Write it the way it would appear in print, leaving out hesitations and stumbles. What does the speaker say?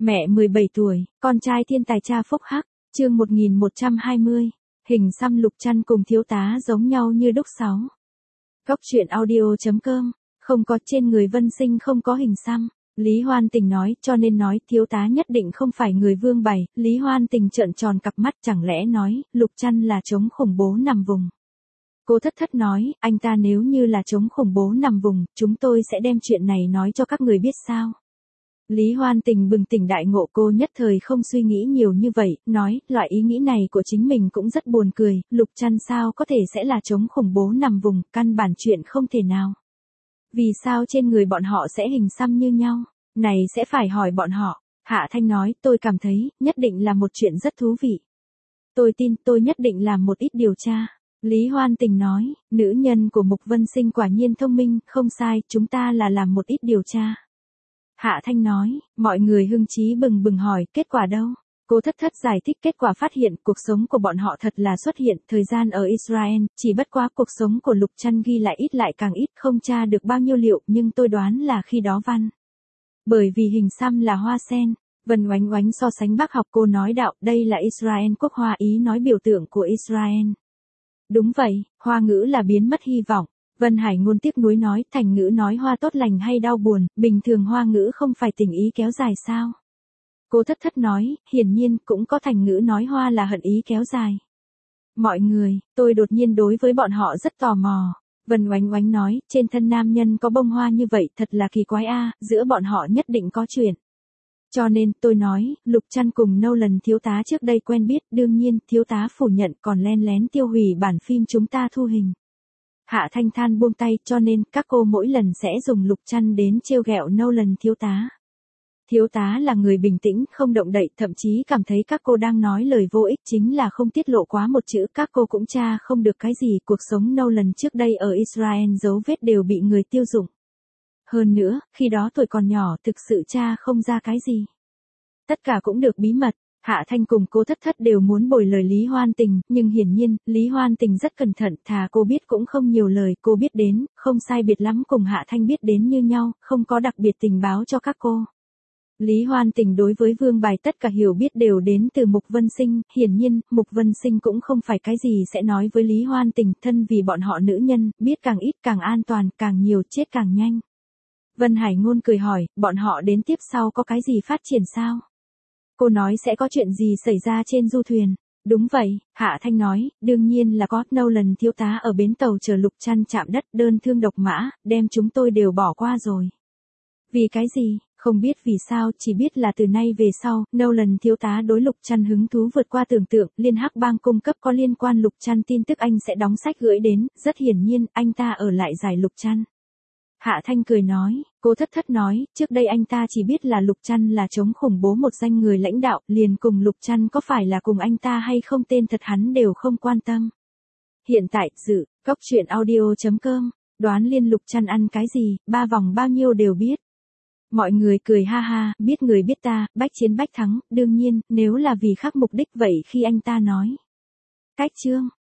Mẹ 17 tuổi, con trai thiên tài cha phúc hắc, chương 1120, hình xăm Lục Trăn cùng thiếu tá giống nhau như đúc 6. Góc truyện audio.com, không có trên người Vân Sinh không có hình xăm. Lý Hoan Tình nói, cho nên nói thiếu tá nhất định không phải người Vương Bày. Lý Hoan Tình trợn tròn cặp mắt, chẳng lẽ nói, Lục Trăn là chống khủng bố nằm vùng. Cô Thất Thất nói, anh ta nếu như là chống khủng bố nằm vùng, chúng tôi sẽ đem chuyện này nói cho các người biết sao. Lý Hoan Tình bừng tỉnh đại ngộ, cô nhất thời không suy nghĩ nhiều như vậy, nói, loại ý nghĩ này của chính mình cũng rất buồn cười, Lục Trăn sao có thể sẽ là chống khủng bố nằm vùng, căn bản chuyện không thể nào. Vì sao trên người bọn họ sẽ hình xăm như nhau? Này sẽ phải hỏi bọn họ. Hạ Thanh nói, tôi cảm thấy, nhất định là một chuyện rất thú vị. Tôi tin, tôi nhất định làm một ít điều tra. Lý Hoan Tình nói, nữ nhân của Mục Vân Sinh quả nhiên thông minh, không sai, chúng ta là làm một ít điều tra. Hạ Thanh nói, mọi người hưng chí bừng bừng hỏi, kết quả đâu? Cô Thất Thất giải thích kết quả phát hiện, cuộc sống của bọn họ thật là xuất hiện, thời gian ở Israel, chỉ bất quá cuộc sống của Lục Trăn ghi lại càng ít, không tra được bao nhiêu liệu, nhưng tôi đoán là khi đó văn. Bởi vì hình xăm là hoa sen. Vân Oánh Oánh so sánh bác học, cô nói đạo, đây là Israel quốc hoa, ý nói biểu tượng của Israel. Đúng vậy, hoa ngữ là biến mất hy vọng. Vân Hải Ngôn tiếc nuối nói, thành ngữ nói hoa tốt lành hay đau buồn, bình thường hoa ngữ không phải tình ý kéo dài sao? Cô Thất Thất nói, hiển nhiên cũng có thành ngữ nói hoa là hận ý kéo dài. Mọi người, tôi đột nhiên đối với bọn họ rất tò mò. Vân Oánh Oánh nói, trên thân nam nhân có bông hoa như vậy, thật là kỳ quái a, giữa bọn họ nhất định có chuyện. Cho nên, tôi nói, Lục Trăn cùng Nolan thiếu tá trước đây quen biết, đương nhiên, thiếu tá phủ nhận còn len lén tiêu hủy bản phim chúng ta thu hình. Hạ Thanh than buông tay, cho nên, các cô mỗi lần sẽ dùng Lục Trăn đến trêu ghẹo Nolan thiếu tá. Thiếu tá là người bình tĩnh, không động đậy, thậm chí cảm thấy các cô đang nói lời vô ích, chính là không tiết lộ quá một chữ, các cô cũng tra không được cái gì, cuộc sống Nolan trước đây ở Israel dấu vết đều bị người tiêu dụng. Hơn nữa, khi đó tuổi còn nhỏ, thực sự tra không ra cái gì. Tất cả cũng được bí mật. Hạ Thanh cùng cô Thất Thất đều muốn bồi lời Lý Hoan Tình, nhưng hiển nhiên, Lý Hoan Tình rất cẩn thận, thà cô biết cũng không nhiều lời, cô biết đến, không sai biệt lắm cùng Hạ Thanh biết đến như nhau, không có đặc biệt tình báo cho các cô. Lý Hoan Tình đối với Vương Bài tất cả hiểu biết đều đến từ Mục Vân Sinh, hiển nhiên, Mục Vân Sinh cũng không phải cái gì sẽ nói với Lý Hoan Tình, thân vì bọn họ nữ nhân, biết càng ít càng an toàn, càng nhiều chết càng nhanh. Vân Hải Ngôn cười hỏi, bọn họ đến tiếp sau có cái gì phát triển sao? Cô nói sẽ có chuyện gì xảy ra trên du thuyền. Đúng vậy, Hạ Thanh nói, đương nhiên là có, Nolan thiếu tá ở bến tàu chờ Lục Trăn chạm đất, đơn thương độc mã, đem chúng tôi đều bỏ qua rồi. Vì cái gì? Không biết vì sao, chỉ biết là từ nay về sau, Nolan thiếu tá đối Lục Trăn hứng thú vượt qua tưởng tượng, Liên Hắc Bang cung cấp có liên quan Lục Trăn tin tức anh sẽ đóng sách gửi đến, rất hiển nhiên, anh ta ở lại giải Lục Trăn. Hạ Thanh cười nói, cô Thất Thất nói, trước đây anh ta chỉ biết là Lục Trăn là chống khủng bố một danh người lãnh đạo, liền cùng Lục Trăn có phải là cùng anh ta hay không tên thật hắn đều không quan tâm. Hiện tại, dự, góc truyện audio.com, đoán liên Lục Trăn ăn cái gì, 3 vòng bao nhiêu đều biết. Mọi người cười ha ha, biết người biết ta, bách chiến bách thắng, đương nhiên, nếu là vì khác mục đích vậy khi anh ta nói. Cách chương.